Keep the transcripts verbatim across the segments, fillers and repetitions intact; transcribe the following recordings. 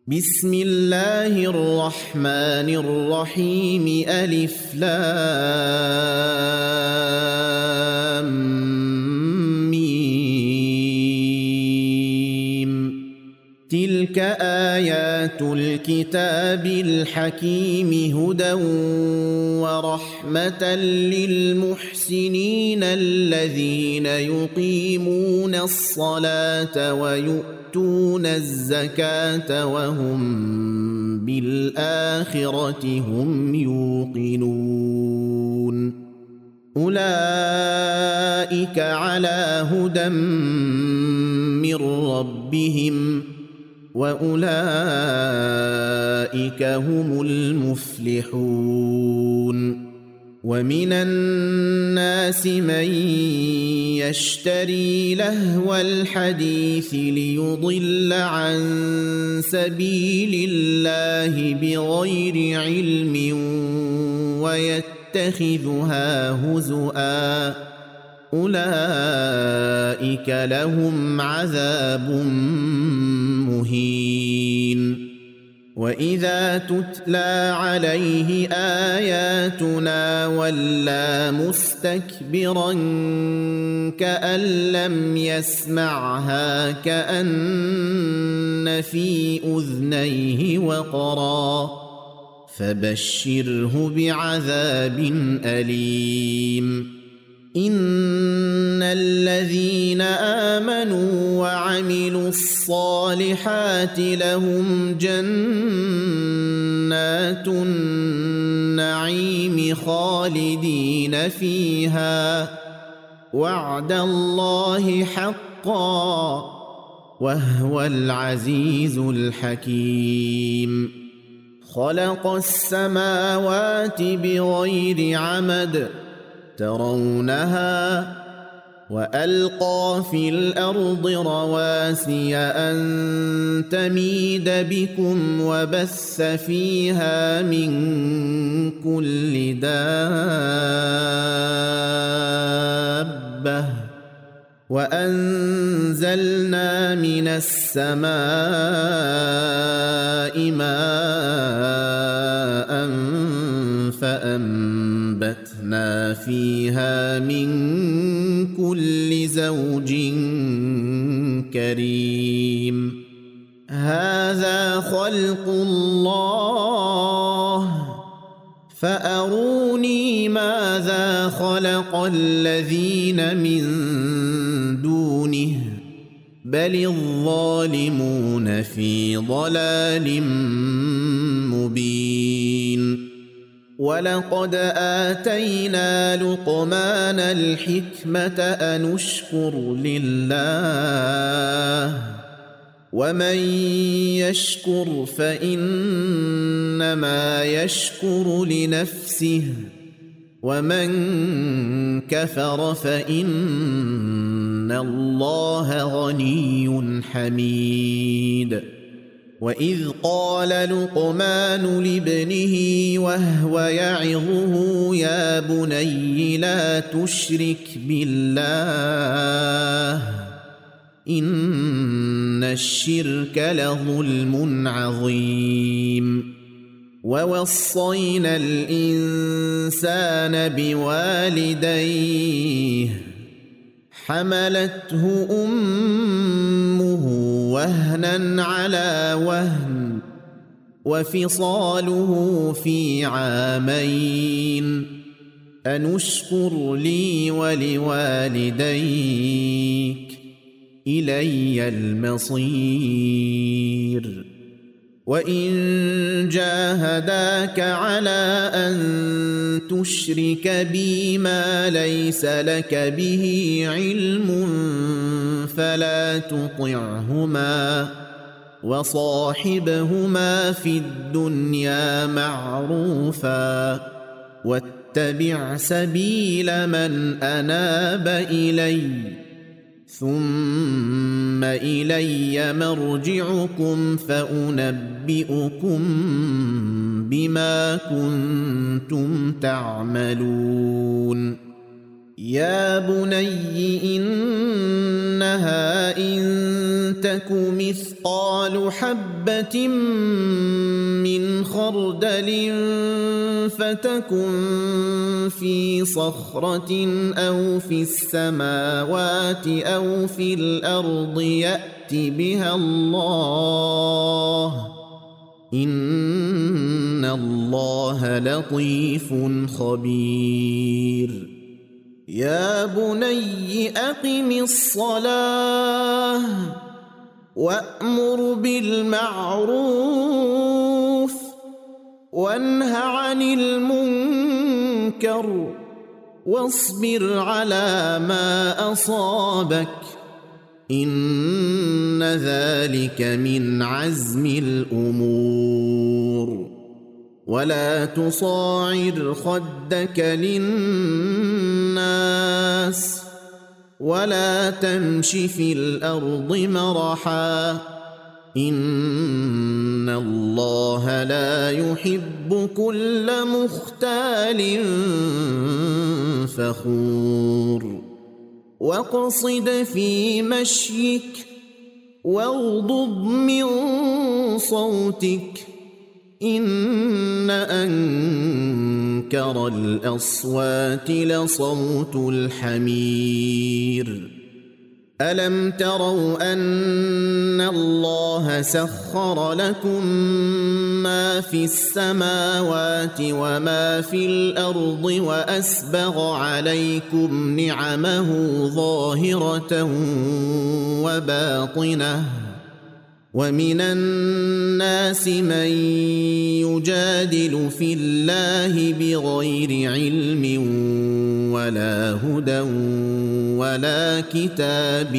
بسم الله الرحمن الرحيم ألف لام ميم تلك آيات الكتاب الحكيم هدى ورحمة للمحسنين الذين يقيمون الصلاة ويؤتون الزكاة وهم بالآخرة هم يوقنون أولئك على هدى من ربهم وأولئك هم المفلحون ومن الناس من يشتري لهو الحديث ليضل عن سبيل الله بغير علم ويتخذها هزؤا أولئك لهم عذاب مهين وإذا تتلى عليه آياتنا ولى مستكبرا كأن لم يسمعها كأن في أذنيه وقرا فبشره بعذاب أليم إن الذين آمنوا وعملوا الصالحات لهم جنات النعيم خالدين فيها وعد الله حقا وهو العزيز الحكيم خلق السماوات بغير عمد ترونها وألقى في الأرض رواسي أن تميد بكم وبث فيها من كل دابة وأنزلنا من السماء ماء فأنبتنا فيها من كل زوج كريم هذا خلق الله فأروني ماذا خلق الذين من دونه بل الظالمون في ضلال مبين ولقد آتينا لقمان الحكمة أن اشكر لله ومن يشكر فإنما يشكر لنفسه ومن كفر فإن الله غني حميد وإذ قال لقمان لابنه وهو يعظه يا بني لا تشرك بالله إن الشرك لظلم عظيم ووصينا الإنسان بوالديه حملته أمه وهنا على وهن وفصاله في عامين أن اشكر لي ولوالديك إلي المصير وإن جاهداك على أن تشرك بي ما ليس لك به علم فلا تطعهما وصاحبهما في الدنيا معروفا واتبع سبيل من أناب إلي ثم إلي مرجعكم فأنبئكم بما كنتم تعملون يا بني إنها إن تك مثقال حبة من خردل فتكن في صخرة أو في السماوات أو في الأرض يأت بها الله إن الله لطيف خبير يا بني أقم الصلاة وأمر بالمعروف وانه عن المنكر واصبر على ما أصابك إن ذلك من عزم الأمور ولا تصاعر خدك للناس ولا تمش في الأرض مرحا إن الله لا يحب كل مختال فخور واقصد في مشيك واغضض من صوتك إن أنكر الأصوات لصوت الحمير ألم تروا أن الله سخر لكم ما في السماوات وما في الأرض وأسبغ عليكم نعمه ظاهرة وباطنة ومن الناس من يجادل في الله بغير علم ولا هدى ولا كتاب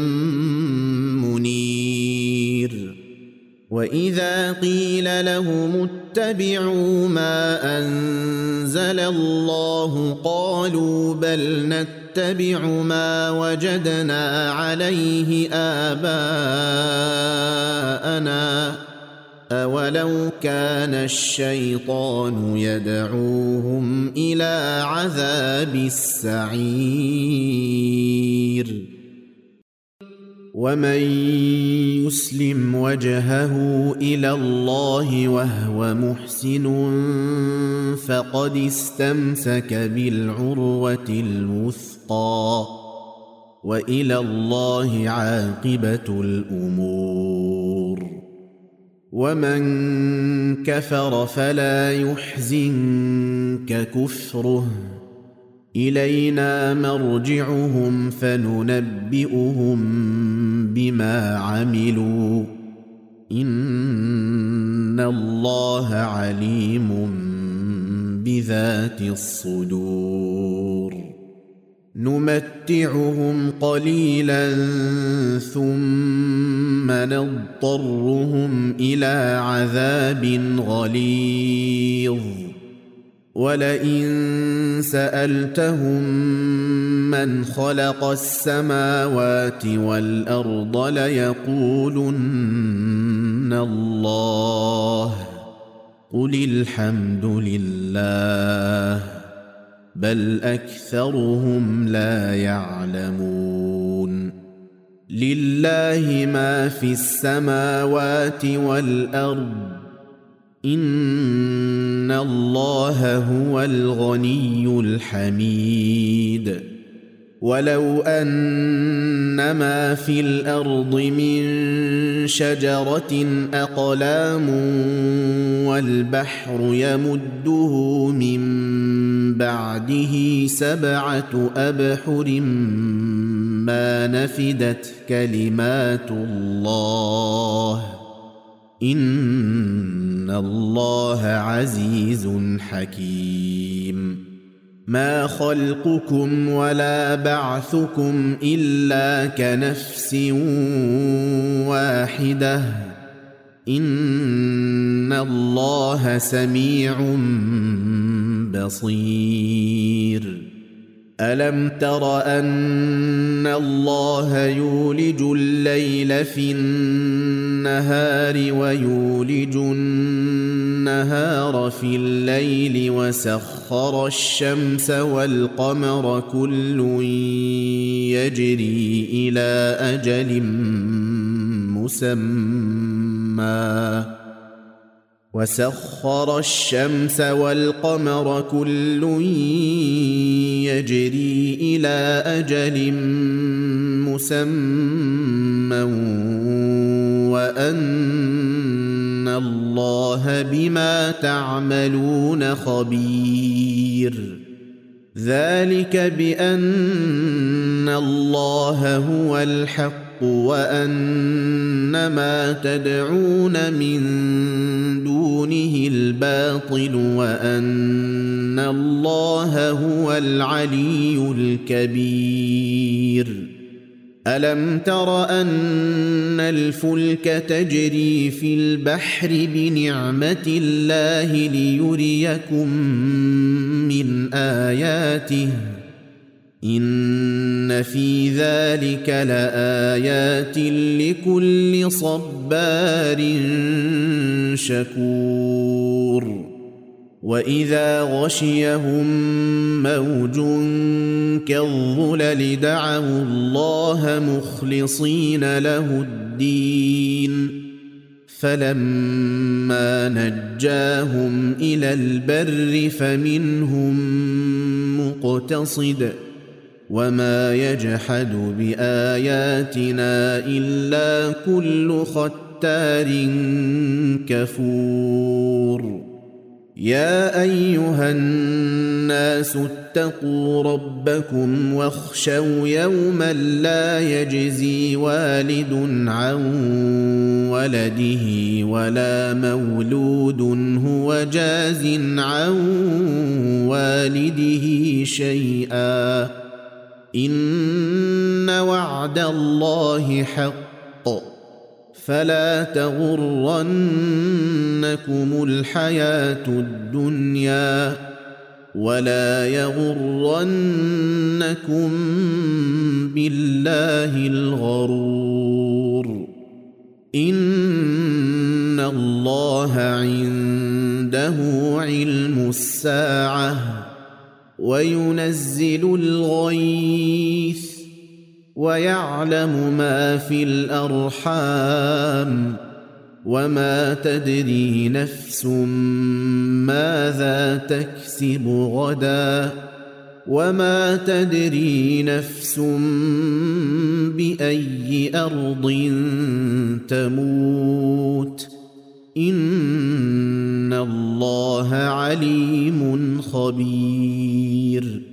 منير وإذا قيل لهم اتبعوا ما أنزل الله قالوا بل نتبع ما وجدنا عليه آباءنا أولو كان الشيطان يدعوهم إلى عذاب السعير ومن يسلم وجهه إلى الله وهو محسن فقد استمسك بالعروة الوثقى وإلى الله عاقبة الأمور ومن كفر فلا يحزنك كفره إلينا مرجعهم فننبئهم بما عملوا إن الله عليم بذات الصدور نمتعهم قليلا ثم نضطرهم إلى عذاب غليظ ولئن سألتهم من خلق السماوات والأرض ليقولن الله قل الحمد لله بل أكثرهم لا يعلمون لله ما في السماوات والأرض إن الله هو الغني الحميد ولو أن ما في الأرض من شجرة أقلام والبحر يمده من بعده سبعة أبحر ما نفدت كلمات الله إن الله عزيز حكيم ما خلقكم ولا بعثكم إلا كنفس واحدة إن الله سميع بصير ألم تر أن الله يولج الليل في النهار ويولج النهار في الليل وسخر الشمس والقمر كل يجري إلى أجل مسمى وسخر الشمس والقمر كل يجري إلى أجل مسمى وأن الله بما تعملون خبير ذلك بأن الله هو الحق وأن ما تدعون من دونه الباطل وأن الله هو العلي الكبير ألم تر أن الفلك تجري في البحر بنعمة الله ليريكم من آياته إن في ذلك لآيات لكل صبار شكور وإذا غشيهم موج كالظلل دعوا الله مخلصين له الدين فلما نجاهم إلى البر فمنهم مقتصد وما يجحد بآياتنا إلا كل ختار كفور يا أيها الناس اتقوا ربكم واخشوا يوما لا يجزي والد عن ولده ولا مولود هو جاز عن والده شيئا إن وعد الله حق فلا تغرنكم الحياة الدنيا ولا يغرنكم بالله الغرور إن الله عنده علم الساعة وينزل الغيث ويعلم ما في الأرحام وما تدري نفس ماذا تكسب غدا وما تدري نفس بأي أرض تموت إن الله عليم خبير